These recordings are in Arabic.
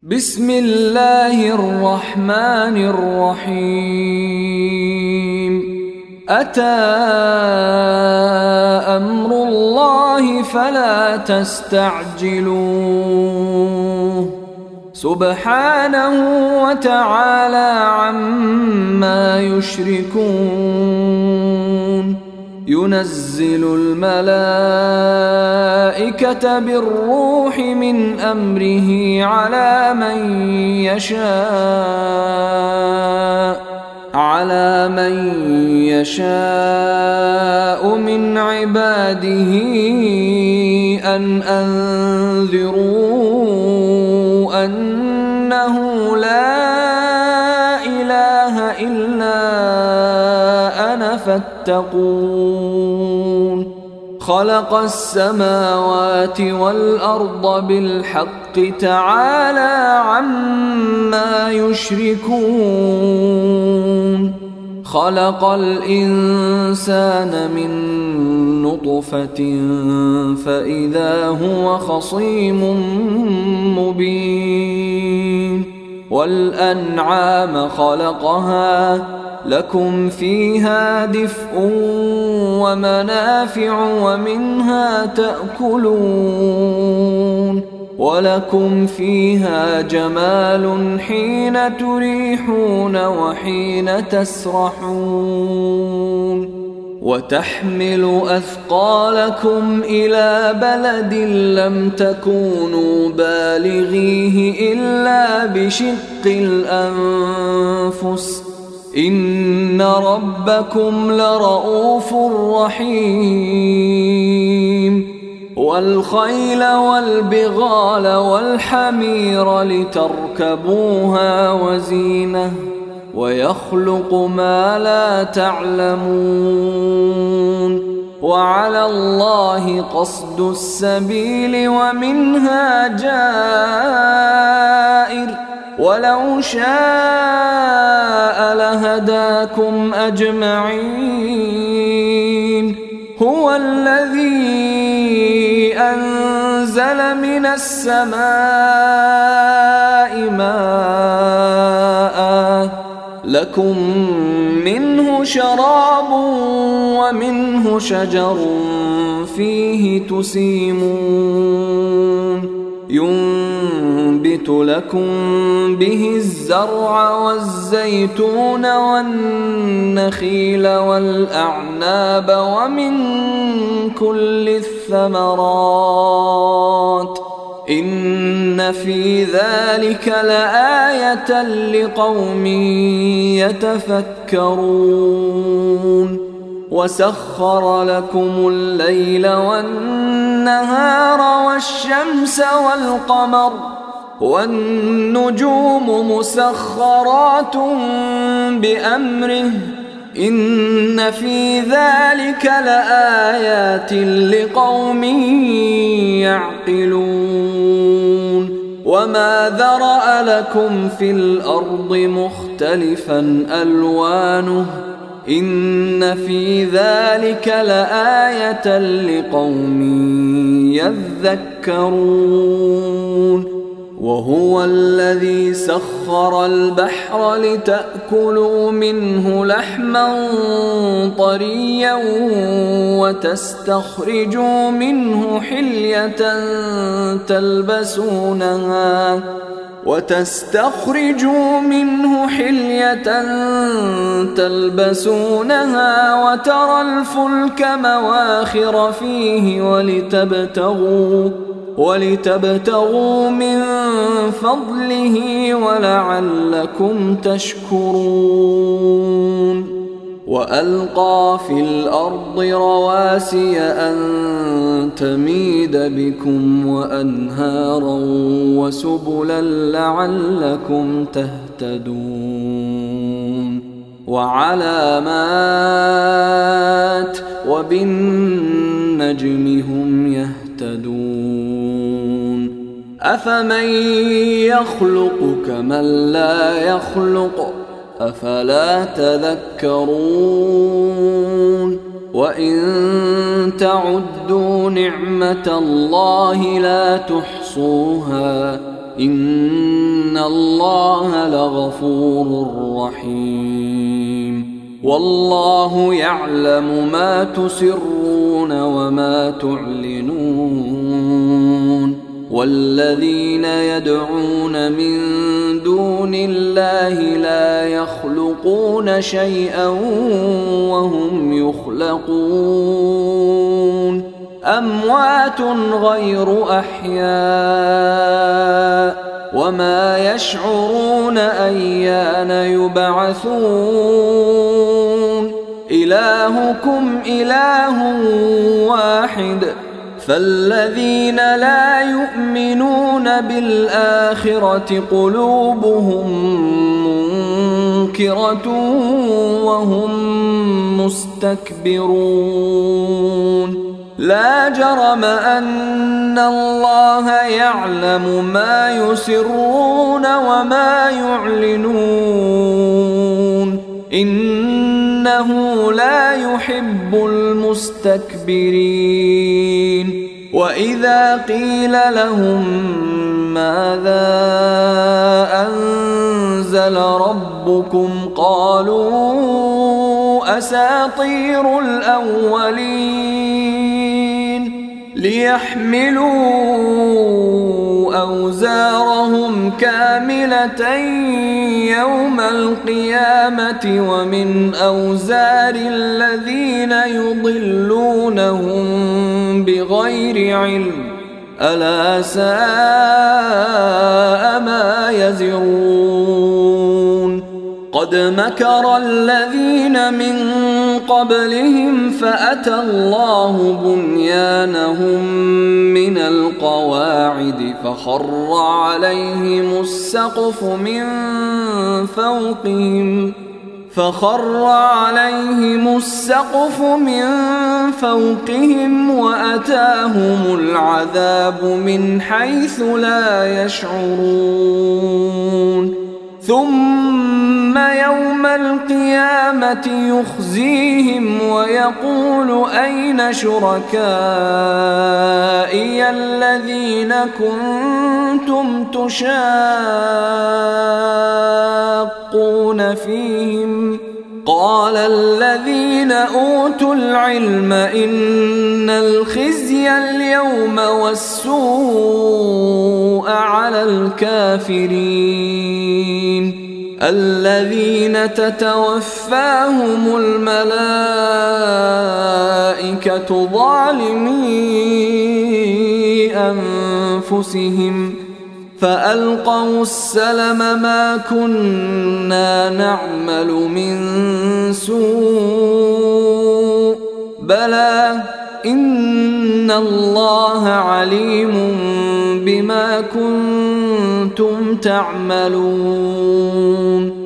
بسم الله الرحمن الرحيم أتى أمر الله فلا تستعجلوه سبحانه وتعالى عما يشركون ينزل الملائكة بالروح من أمره على من يشاء من عباده أن أنذروا أنه لا إله إلا أنا فاتقون خلق السماوات والأرض بالحق تعالى عما يشركون خلق الإنسان من نطفة فإذا هو خصيم مبين والأنعام خلقها لكم فيها دفء ومنافع ومنها تأكلون ولكم فيها جمال حين تريحون وحين تسرحون وتحمل أثقالكم إلى بلد لم تكونوا بالغيه إلا بشق الأنفس إن ربكم لرؤوف رحيم والخيل والبغال والحمير لتركبوها وزينة ويخلق ما لا تعلمون وعلى الله قصد السبيل ومنها جائر ولو شاء لهداكم أجمعين هو الذي أنزل من السماء ماء لكم منه شراب ومنه شجر فيه تسيمون ينبت لكم به الزرع والزيتون والنخيل والأعناب ومن كل الثمرات إن في ذلك لآية لقوم يتفكرون وسخر لكم الليل والنهار والشمس والقمر والنجوم مسخرات بأمره إن في ذلك لآيات لقوم يعقلون وما ذرأ لكم في الأرض مختلفا ألوانه إن في ذلك لآية لقوم يذكرون وهو الذي سخر البحر لتأكلوا منه لحما طريا وتستخرجوا منه حلية تلبسونها وترى الفلك مواخر فيه ولتبتغوا من فضله ولعلكم تشكرون وألقى في الأرض رواسي أن تميد بكم وأنهارا وسبلا لعلكم تهتدون وعلامات وبالنجم هم يهتدون أفمن يخلق كمن لا يخلق أفلا تذكرون وإن تعدوا نعمة الله لا تحصوها إن إن الله لغفور رحيم والله يعلم ما تسرون وما تعلنون والذين يدعون من دون الله لا يخلقون شيئا وهم يخلقون أموات غير أحياء وما يشعرون أيان يبعثون إلهكم إله واحد فالذين لا يؤمنون بالآخرة قلوبهم منكرة وهم مستكبرون لا جرم أن الله يعلم ما يسرون وما يعلنون إنه لا يحب المستكبرين وإذا قيل لهم ماذا أنزل ربكم قالوا أساطير الأولين ليحملوا أوزارهم كاملة يوم القيامة ومن أوزار الذين يضلونهم بغير علم ألا ساء ما يزرون قد مكر الذين من قبلهم فأتى الله بنيانهم من القواعد فخر عليهم السقف من فوقهم وأتاهم العذاب من حيث لا يشعرون ثم يوم القيامة يخزيهم ويقول أين شركائي الذين كنتم تشاقون فيهم قال الذين أوتوا العلم إن الخزي اليوم والسوء على الكافرين الذين تتوفاهم الملائكة ظالمي أنفسهم فألقوا السلم ما كنا نعمل من سوء بلى إن الله عليم بما كنتم تعملون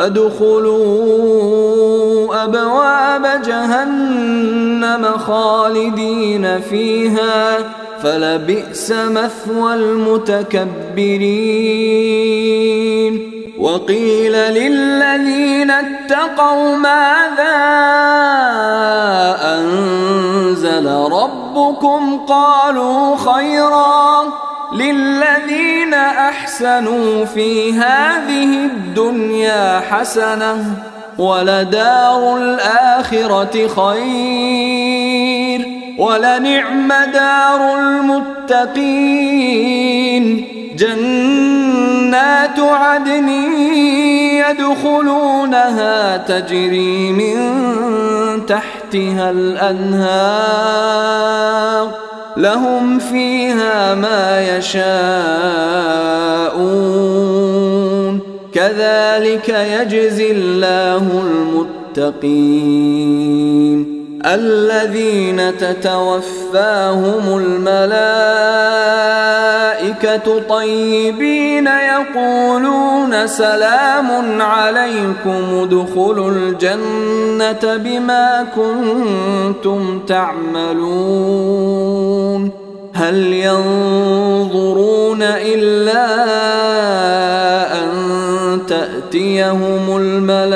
فادخلوا أبواب جهنم خالدين فيها فلبئس مثوى المتكبرين وقيل للذين اتقوا ماذا أنزل ربكم قالوا خيرا للذين أحسنوا في هذه الدنيا حسنة ولدار الآخرة خير ولنعم دار المتقين جنات عدن يدخلونها تجري من تحتها الأنهار لهم فيها ما يشاءون كذلك يجزي الله المتقين الذين تتوفاهم الملائكة طيبين يقولون سلام عليكم ادخلوا الجنة بما كنتم تعملون هل ينظرون إلا أن تأتيهم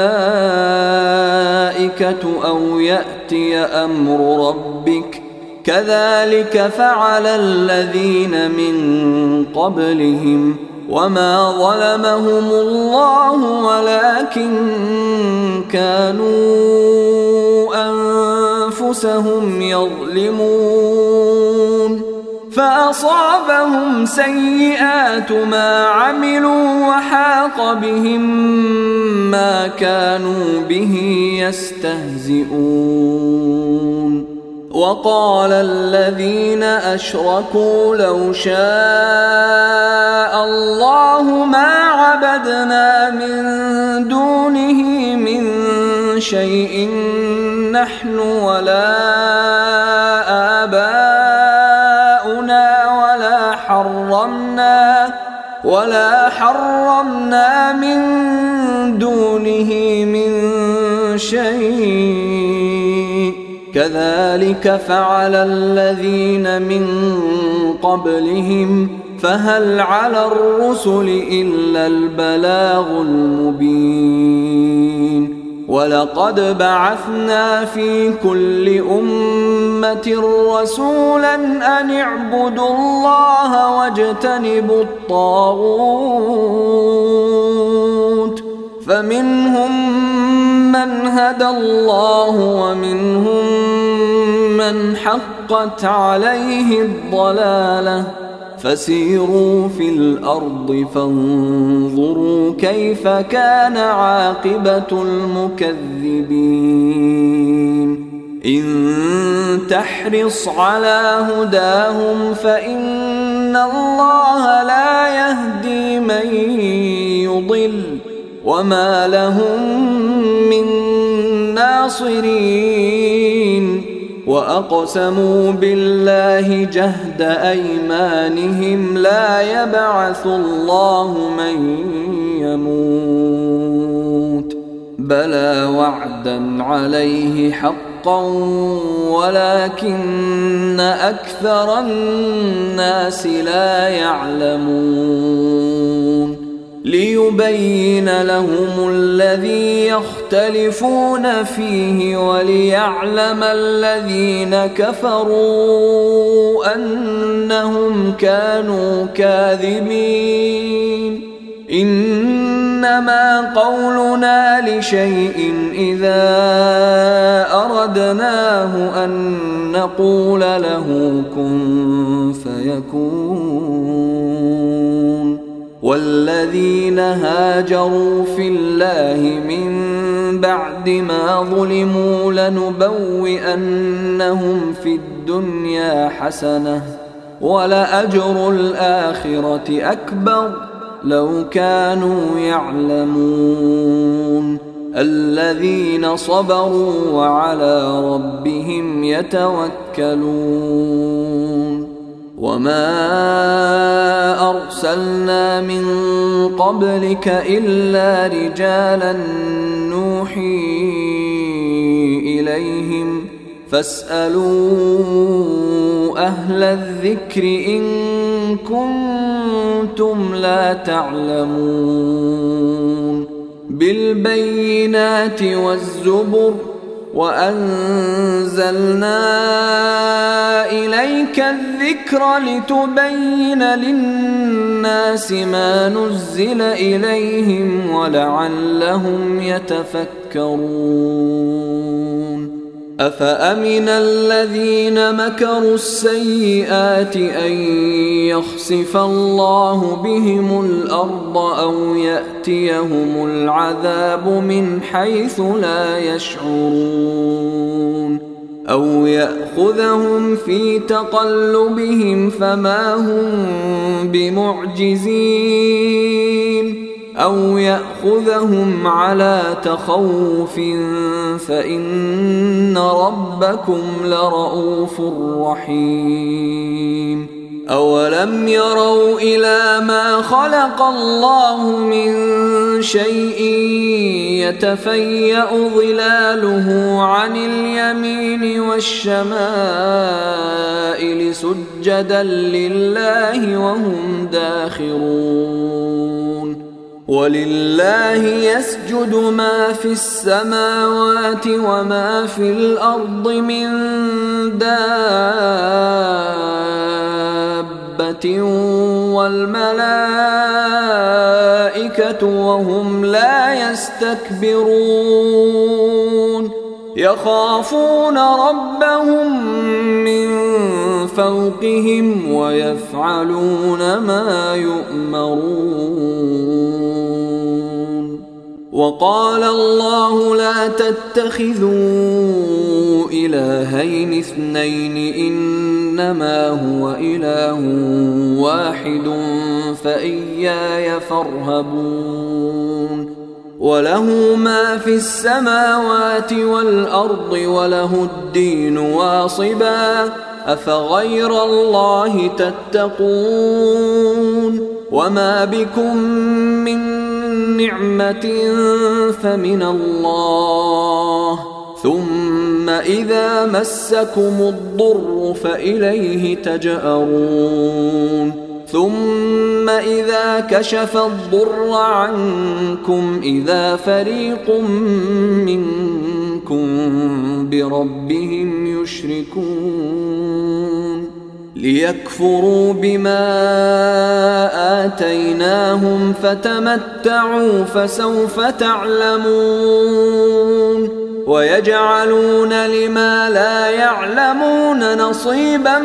الملائكة أو يأتي أمر ربك كذلك فعل الذين من قبلهم وما ظلمهم الله ولكن كانوا أنفسهم يظلمون فأصابهم سيئات ما عملوا وحاق بهم ما كانوا به يستهزئون وقال الذين أشركوا لو شاء الله ما عبدنا من دونه من شيء نحن ولا آباؤنا ولا حرمنا من دونه من شيء كذلك فعل الذين من قبلهم فهل على الرسل إلا البلاغ المبين ولقد بعثنا في كل أمة رسولا أن اعبدوا الله واجتنبوا الطاغوت فمنهم من هدى الله ومنهم من حقت عليه الضلالة فسيروا في الأرض فانظروا كيف كان عاقبة المكذبين إن تحرص على هداهم فإن الله لا يهدي من يضل وما لهم من ناصرين وأقسموا بالله جهد أيمانهم لا يبعث الله من يموت بلى وعدا عليه حقا ولكن أكثر الناس لا يعلمون ليبين لهم الذي يختلفون فيه وليعلم الذين كفروا أنهم كانوا كاذبين إنما قولنا لشيء إذا أردناه أن نقول له كن فيكون والذين هاجروا في الله من بعد ما ظلموا لنبوئنهم في الدنيا حسنة ولأجر الآخرة أكبر لو كانوا يعلمون الذين صبروا وعلى ربهم يتوكلون وما أرسلنا من قبلك إلا رجالا نوحي إليهم فاسألوا أهل الذكر إن كنتم لا تعلمون بالبينات والزبر وأنزلنا إليك الذكر لتبين للناس ما نزل إليهم ولعلهم يتفكرون أفأمن الذين مكروا السيئات أن يخسف الله بهم الأرض أو يأتيهم العذاب من حيث لا يشعرون أو يأخذهم في تقلبهم فما هم بمعجزين أو يأخذهم على تخوف فإن ربكم لرؤوف رحيم أولم يروا إلى ما خلق الله من شيء يتفيأ ظلاله عن اليمين والشمائل سجدا لله وهم داخرون ولله يسجد ما في السماوات وما في الأرض من دابة والملائكة وهم لا يستكبرون يخافون ربهم من فوقهم ويفعلون ما يؤمرون. وقال الله لا تتخذوا إلهين اثنين إنما هو إله واحد فإياي فارهبون. وله ما في السماوات والأرض وله الدين واصبا أفغير الله تتقون. وما بكم من نعمة فمن الله ثم إذا مسكم الضر فإليه تجأرون. ثم إذا كشف الضر عنكم إذا فريق منكم بربهم يشركون ليكفروا بما آتيناهم فتمتعوا فسوف تعلمون. ويجعلون لما لا يعلمون نصيبا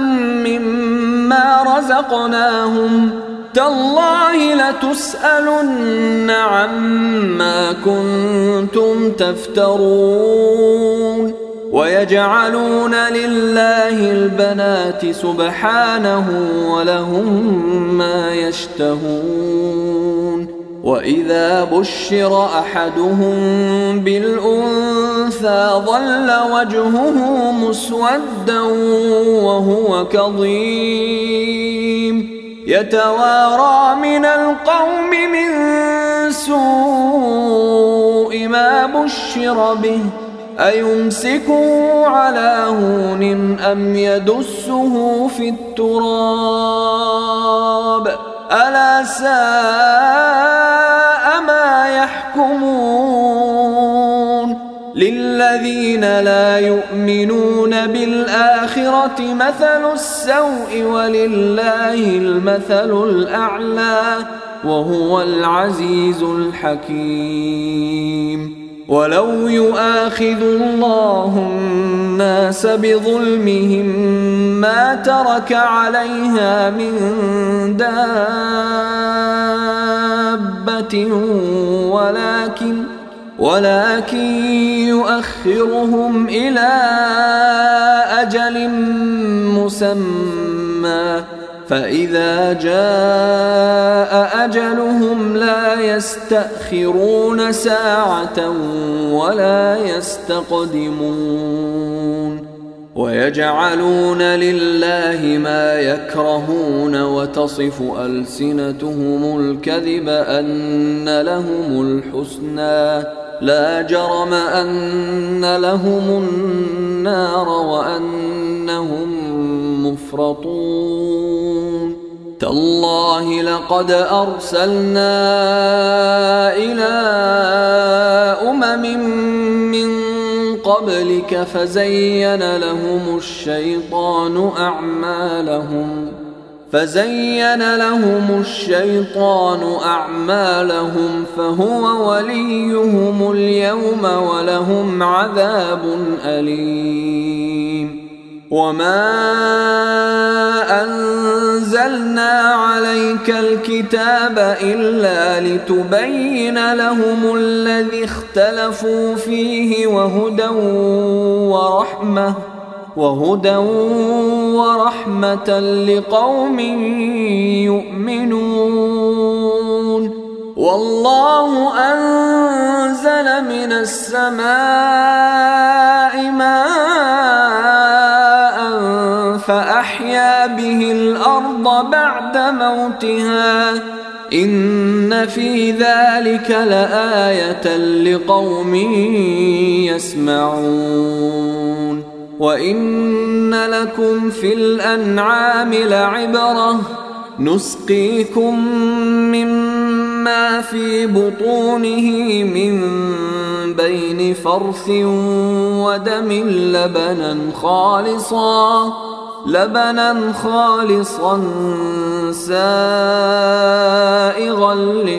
مما رزقناهم تالله لتسألن عما كنتم تفترون. ويجعلون لله البنات سبحانه ولهم ما يشتهون. وإذا بشر أحدهم بالأنثى ظل وجهه مسودا وهو كظيم يتوارى من القوم من سوء ما بشر به أيمسكه على هون أم يدسه في التراب ألا ساء ما يحكمون. للذين لا يؤمنون بالآخرة مثل السوء ولله المثل الأعلى وهو العزيز الحكيم. ولو يؤاخذ الله الناس بظلمهم ما ترك عليها من دابة ولكن يؤخرهم إلى أجل مسمى فإذا جاء أجلهم لا يستأخرون ساعة ولا يستقدمون. ويجعلون لله ما يكرهون وتصف ألسنتهم الكذب أن لهم الحسنى لا جرم أن لهم النار وأنهم مفرطون. تالله لقد أرسلنا إلى أمم من قبلك فزين لهم الشيطان أعمالهم فهو وليهم اليوم ولهم عذاب أليم. وما أنزلنا عليك الكتاب إلا لتبين لهم الذي اختلفوا فيه وهدى ورحمة لقوم يؤمنون. والله أنزل من السماء ماء فأحيا به الأرض بعد موتها إن في ذلك لآية لقوم يسمعون. وإن لكم في الأنعام لعبرة نسقيكم مما في بطونه من بين فرث ودم لبنا لبنا خالصا سائغا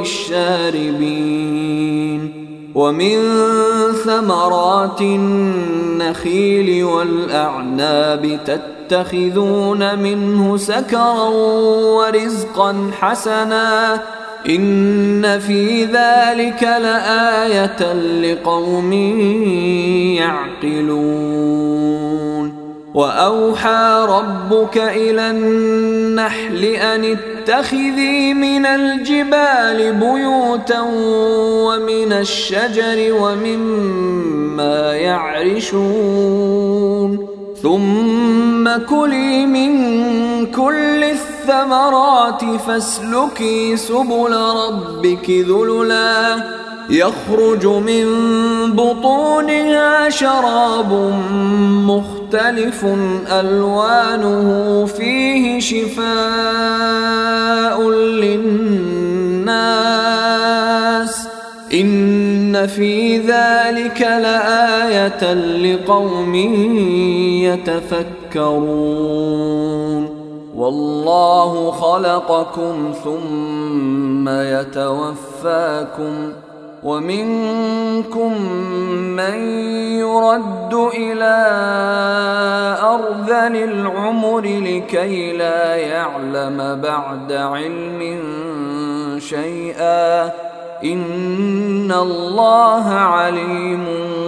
للشاربين ومن ثمرات النخيل والأعناب تتخذون منه سكرا ورزقا حسنا إن في ذلك لآية لقوم يعقلون وأوحى ربك إلى النحل أن اتخذي من الجبال بيوتا ومن الشجر ومما يعرشون ثم كلي من كل الثمرات فاسلكي سبل ربك ذللا يخرج من بطونها شراب مختلف ألوانه فيه شفاء للناس إن في ذلك لآية لقوم يتفكرون والله خلقكم ثم يتوفاكم ومنكم من يرد إلى أرذل العمر لكي لا يعلم بعد علم شيئا إن الله عليم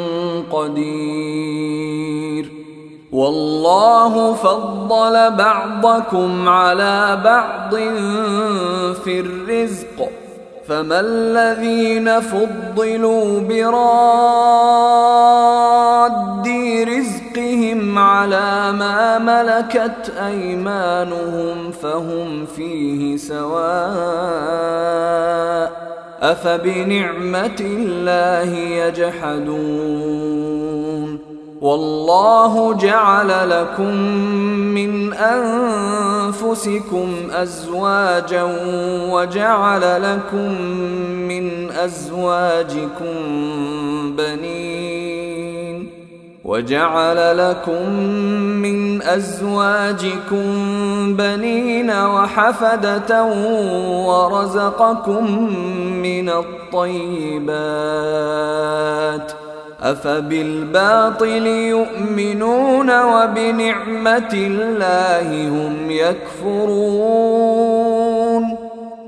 قدير والله فضل بعضكم على بعض في الرزق فما الذين فضلوا براد رزقهم على ما ملكت أيمانهم فهم فيه سواء أفبنعمة الله يجحدون والله جعل لكم من أنفسكم أزواجا وجعل لكم من أزواجكم بنين وحفدة ورزقكم من الطيبات أفبالباطل يؤمنون وبنعمة الله هم يكفرون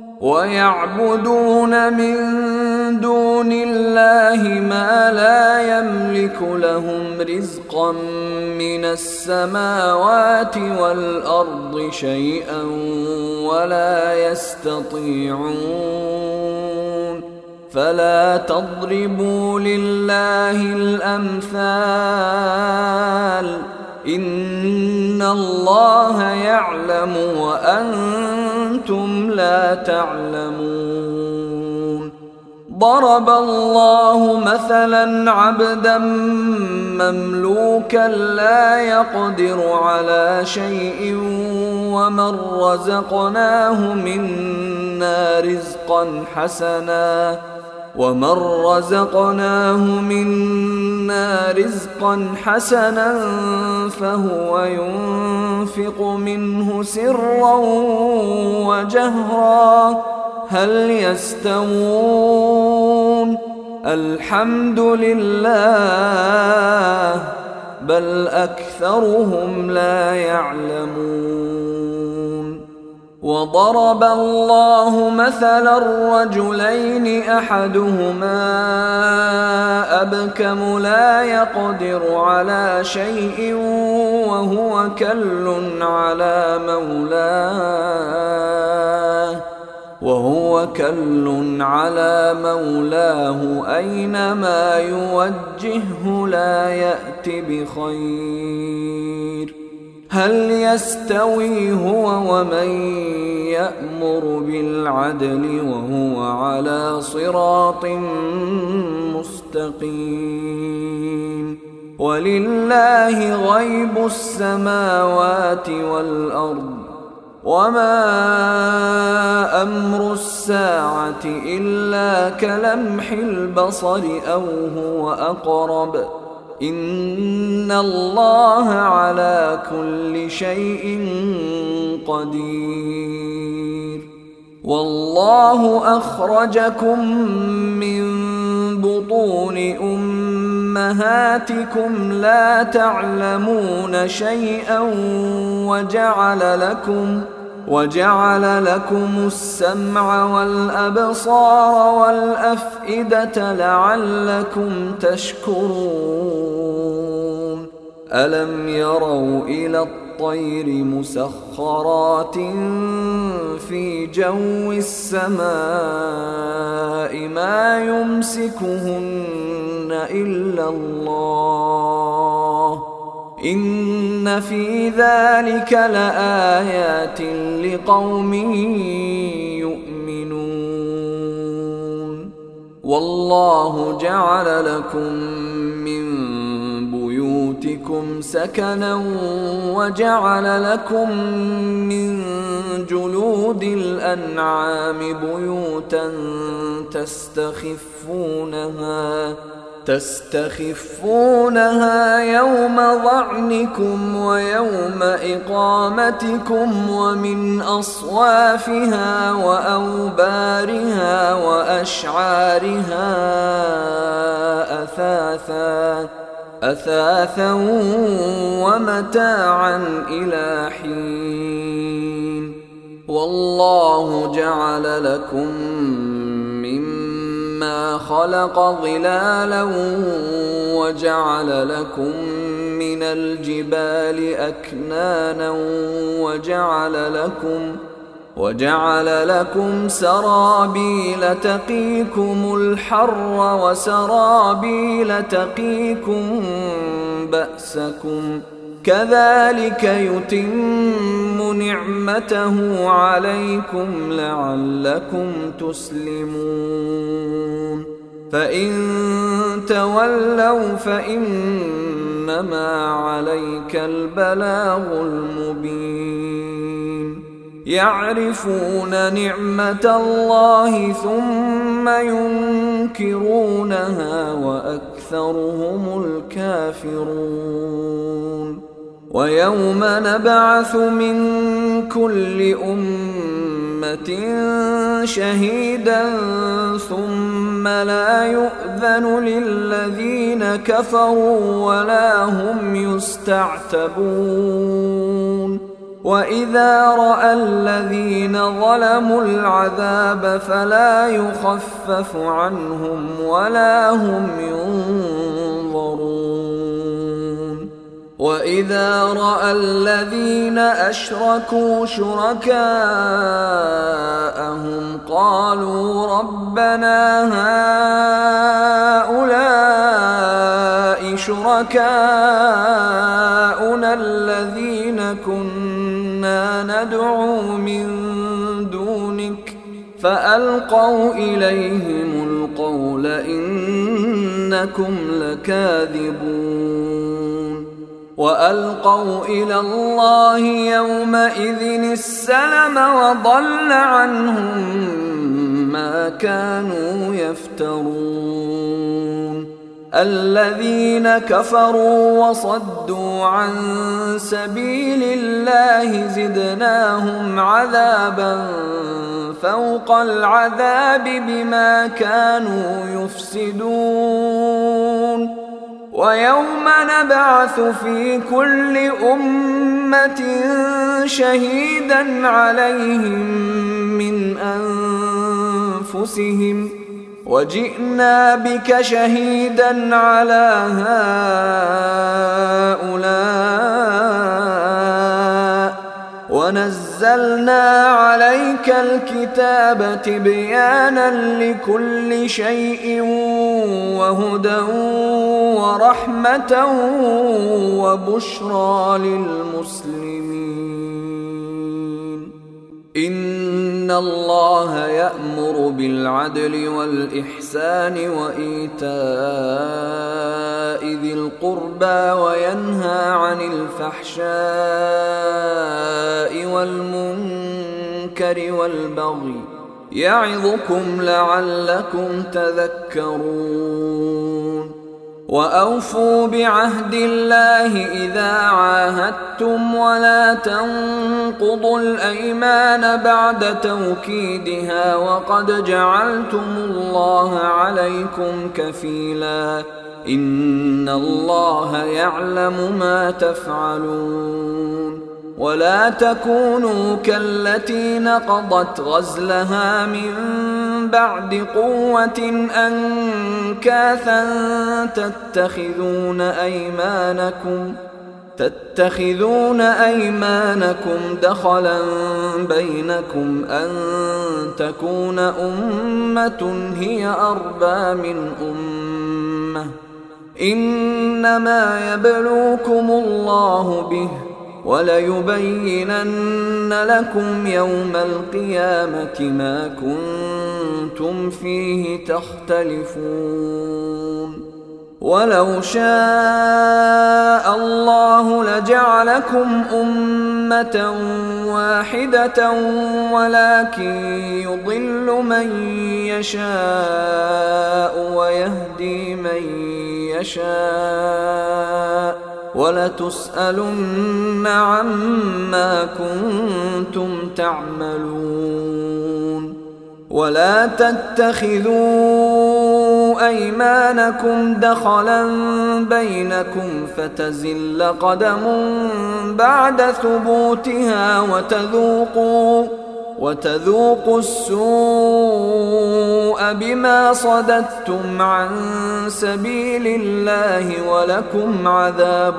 ويعبدون من دون الله ما لا يملك لهم رزقا من السماوات والأرض شيئا ولا يستطيعون فلا تضربوا لله الأمثال إن الله يعلم وأنتم لا تعلمون ضرب الله مثلا عبدا مملوكا لا يقدر على شيء ومن رزقناه منا رزقا حسنا فهو ينفق منه سرا وجهرا هل يستوون الحمد لله بل أكثرهم لا يعلمون وضرب الله مثلا رجلين أحدهما أبكم لا يقدر على شيء وهو كل على مولاه أينما يوجهه لا يأت بخير هل يستوي هو ومن يأمر بالعدل وهو على صراط مستقيم ولله غيب السماوات والأرض وما أمر الساعة إلا كلمح البصر أو هو أقرب إن الله على كل شيء قدير. والله أخرجكم من بطون أمهاتكم لا تعلمون شيئا وجعل لكم السمع والأبصار والأفئدة لعلكم تشكرون. ألم يروا إلى الطير مسخرات في جو السماء ما يمسكهن إلا الله إن في ذلك لآيات لقوم يؤمنون. والله جعل لكم من بيوتكم سكنا وجعل لكم من جلود الأنعام بيوتا تستخفونها يوم ظعنكم ويوم إقامتكم ومن أصوافها وأوبارها وأشعارها أثاثا ومتاعا إلى حين. والله جعل لكم مما خلق ظلالا وجعل لكم من الجبال أكنانا وجعل لكم سرابيل تقيكم الحر وسرابيل تقيكم بأسكم كذلك يتم نعمته عليكم لعلكم تسلمون. فإن تولوا فإنما عليك البلاغ المبين. يعرفون نعمة الله ثم ينكرونها وأكثرهم الكافرون. ويوم نبعث من كل أمة شهيدا ثم لا يؤذن للذين كفروا ولا هم يستعتبون. وإذا رأى الذين ظلموا العذاب فلا يخفف عنهم ولا هم ينظرون. وإذا رأى الذين أشركوا شركاءهم قالوا ربنا هؤلاء شركاؤنا الذين كنا ندعو من دونك فألقوا إليهم القول إنكم لكاذبون. وألقوا إلى الله يومئذ السلم وضل عنهم ما كانوا يفترون. الذين كفروا وصدوا عن سبيل الله زدناهم عذابا فوق العذاب بما كانوا يفسدون. ويوم نبعث في كل أمة شهيدا عليهم من أنفسهم وجئنا بك شهيدا على هؤلاء ونزلنا عليك الكتاب تبيانا لكل شيء وهدى ورحمة وبشرى للمسلمين. إن الله يأمر بالعدل والإحسان وإيتاء ذي القربى وينهى عن الفحشاء والمنكر والبغي يعظكم لعلكم تذكرون. وأوفوا بعهد الله إذا عاهدتم ولا تنقضوا الأيمان بعد توكيدها وقد جعلتم الله عليكم كفيلا إن الله يعلم ما تفعلون ولا تكونوا كالتي نقضت غزلها من بعد قوة أنكاثا تتخذون أيمانكم دخلا بينكم أن تكون أمة هي أربى من أمة إنما يبلوكم الله به وليبينن لكم يوم القيامة ما كنتم فيه تختلفون ولو شاء الله لجعلكم أمة واحدة ولكن يضل من يشاء ويهدي من يشاء ولتسألن عما كنتم تعملون ولا تتخذوا أيمانكم دخلا بينكم فتزل قدم بعد ثبوتها وتذوقوا السوء بما صددتم عن سبيل الله ولكم عذاب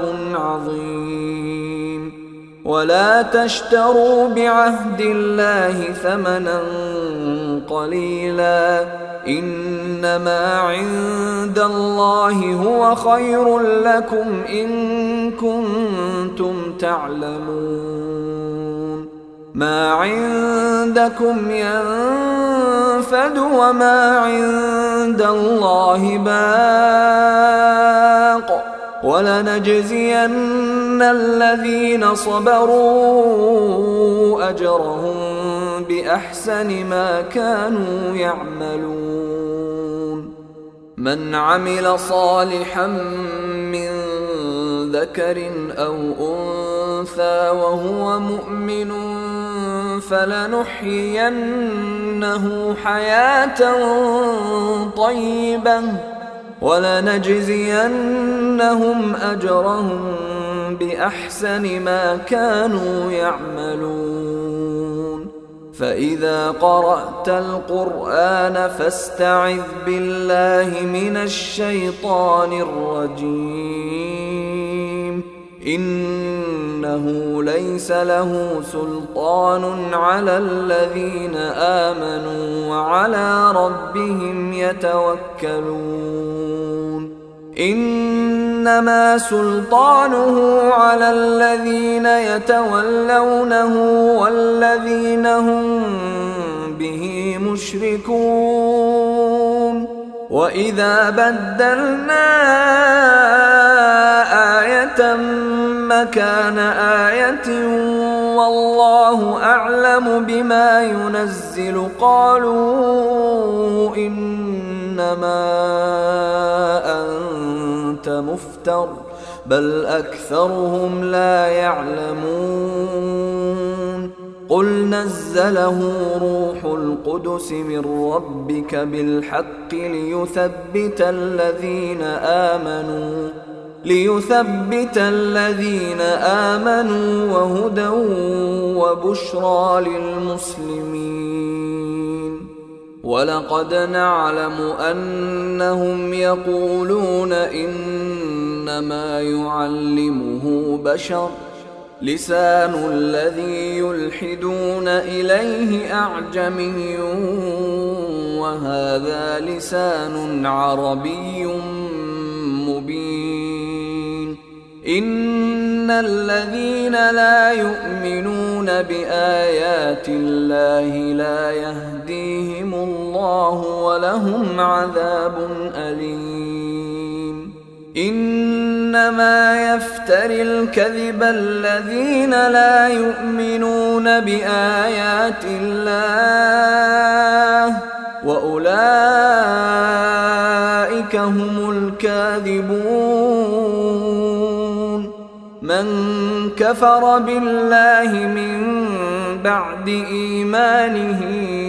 عظيم ولا تشتروا بعهد الله ثمنا قليلا إنما عند الله هو خير لكم إن كنتم تعلمون ما عندكم ينفد وما عند الله باق ولنجزين الذين صبروا أجرهم بأحسن ما كانوا يعملون من عمل صالحا من ذكر أو أنثى وهو مؤمن فلنحيينه حياة طيبة ولنجزينهم أجرهم بأحسن ما كانوا يعملون فإذا قرأت القرآن فاستعذ بالله من الشيطان الرجيم إنه ليس له سلطان على الذين آمنوا وعلى ربهم يتوكلون إنما سلطانه على الذين يتولونه والذين هم به مشركون وإذا بدلنا آية مكان آية والله أعلم بما ينزل قالوا إنما أنت مفتر بل أكثرهم لا يعلمون قل نزله روح القدس من ربك بالحق ليثبت الذين آمنوا وهدى وبشرى للمسلمين ولقد نعلم أنهم يقولون إنما يعلمه بشر لسان الذي يلحدون إليه أعجمي وهذا لسان عربي مبين إن الذين لا يؤمنون بآيات الله لا يهديهم الله ولهم عذاب أليم إنما يفتري الكذب الذين لا يؤمنون بآيات الله وأولئك أولئك هم الكاذبون. من كفر بالله من بعد إيمانه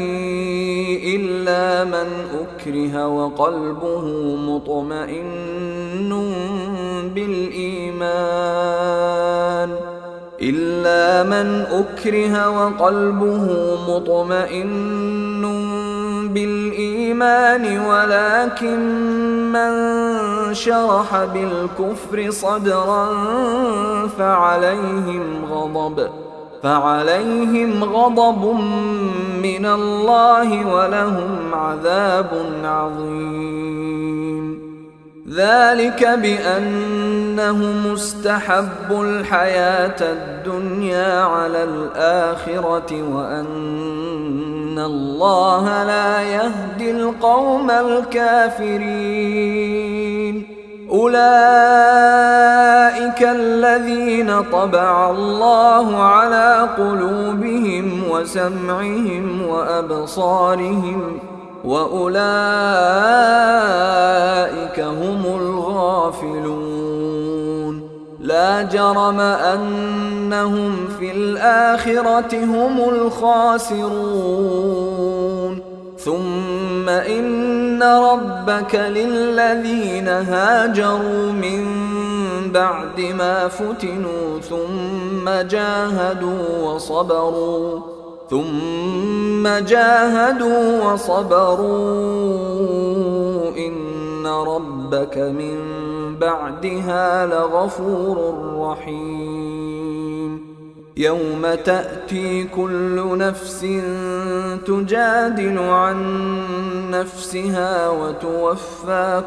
إلا من أكره وقلبه مطمئن بالإيمان ولكن من شرح بالكفر صدرا فعليهم غضب من الله ولهم عذاب عظيم. ذلك بأنهم استحبوا الحياة الدنيا على الآخرة وأن الله لا يهدي القوم الكافرين. أولئك الذين طبع الله على قلوبهم وسمعهم وأبصارهم وأولئك هم الغافلون. لا جرم أنهم في الآخرة هم الخاسرون. ثم إن ربك للذين هاجروا من بعد ما فتنوا ثم جاهدوا وصبروا إن ربك من بعدها لغفور رحيم. يوم تأتي كل نفس تجادل عن نفسها وتوفى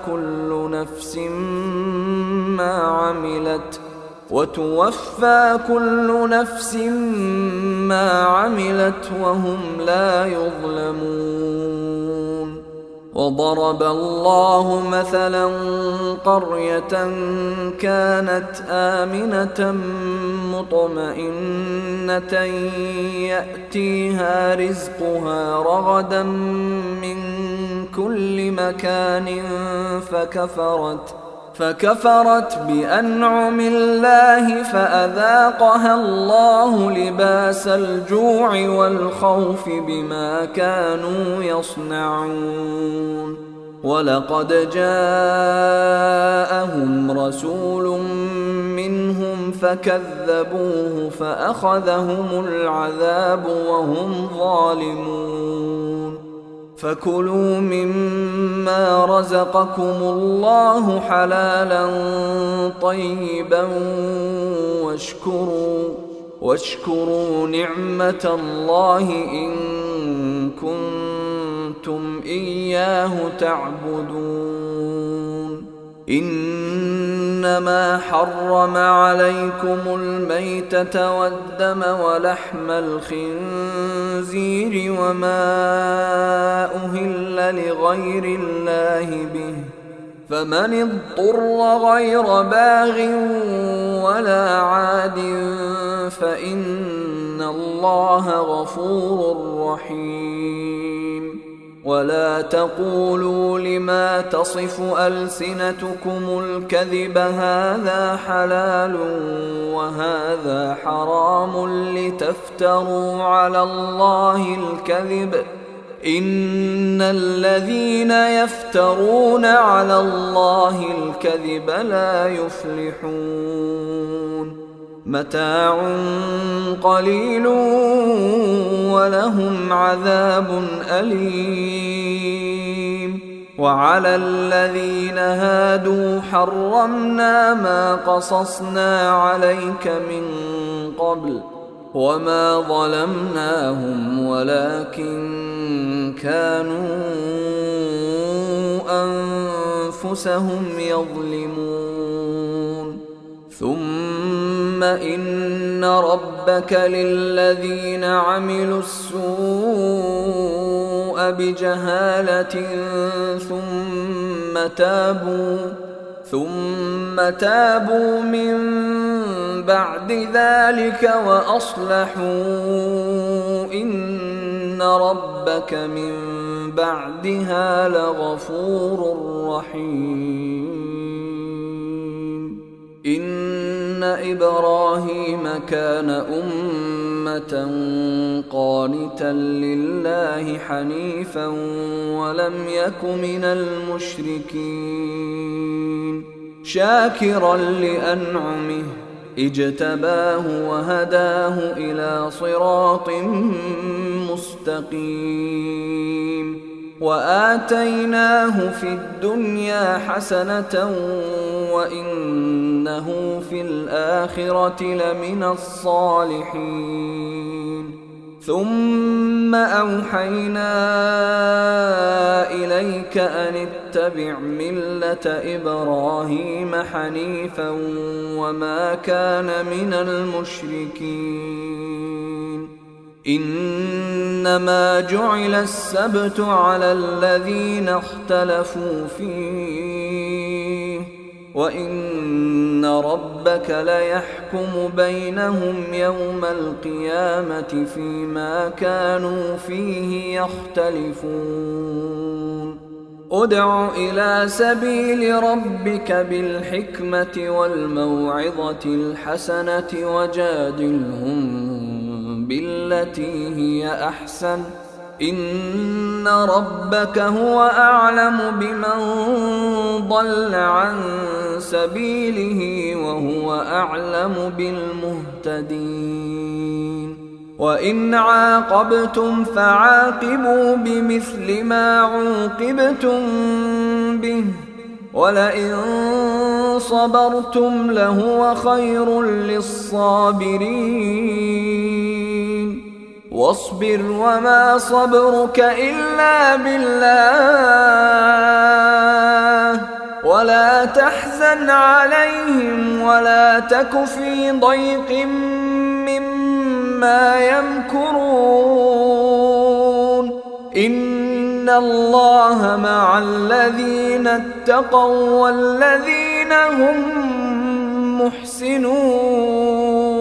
كل نفس ما عملت وهم لا يظلمون. وضرب الله مثلا قرية كانت آمنة مطمئنة يأتيها رزقها رغدا من كل مكان فكفرت بأنعم الله فأذاقها الله لباس الجوع والخوف بما كانوا يصنعون. ولقد جاءهم رسول منهم فكذبوه فأخذهم العذاب وهم ظالمون. فكلوا مما رزقكم الله حلالا طيبا واشكروا نعمة الله إن كنتم إياه تعبدون. إنما حرم عليكم الميتة والدم ولحم الخنزير وما أهل لغير الله به، فمن اضطر غير باغ ولا عاد فإن الله غفور رحيم. ولا تقولوا لما تصف ألسنتكم الكذب هذا حلال وهذا حرام لتفتروا على الله الكذب. إن الذين يفترون على الله الكذب لا يفلحون. متاع قليل ولهم عذاب أليم. وعلى الذين هادوا حرمنا ما قصصنا عليك من قبل وما ظلمناهم ولكن كانوا أنفسهم يظلمون. ثم إن ربك للذين عملوا السوء بجهالة ثم تابوا من بعد ذلك وأصلحوا إن ربك من بعدها لغفور رحيم. إن إبراهيم كان أمة قانتا لله حنيفا ولم يك من المشركين شاكرا لأنعمه اجتباه وهداه إلى صراط مستقيم وآتيناه في الدنيا حسنة وإنه في الآخرة لمن الصالحين. ثم أوحينا إليك أن اتبع ملة إبراهيم حنيفا وما كان من المشركين. إنما جعل السبت على الذين اختلفوا فيه وإن ربك ليحكم بينهم يوم القيامة فيما كانوا فيه يختلفون. ادع إلى سبيل ربك بالحكمة والموعظة الحسنة وجادلهم بالتي هي أحسن إن ربك هو أعلم بمن ضل عن سبيله وهو أعلم بالمهتدين. وإن عاقبتم فعاقبوا بمثل ما عوقبتم به ولئن صبرتم لهو خير للصابرين. واصبر وما صبرك إلا بالله ولا تحزن عليهم ولا تك في ضيق مما يمكرون. إن الله مع الذين اتقوا والذين هم محسنون.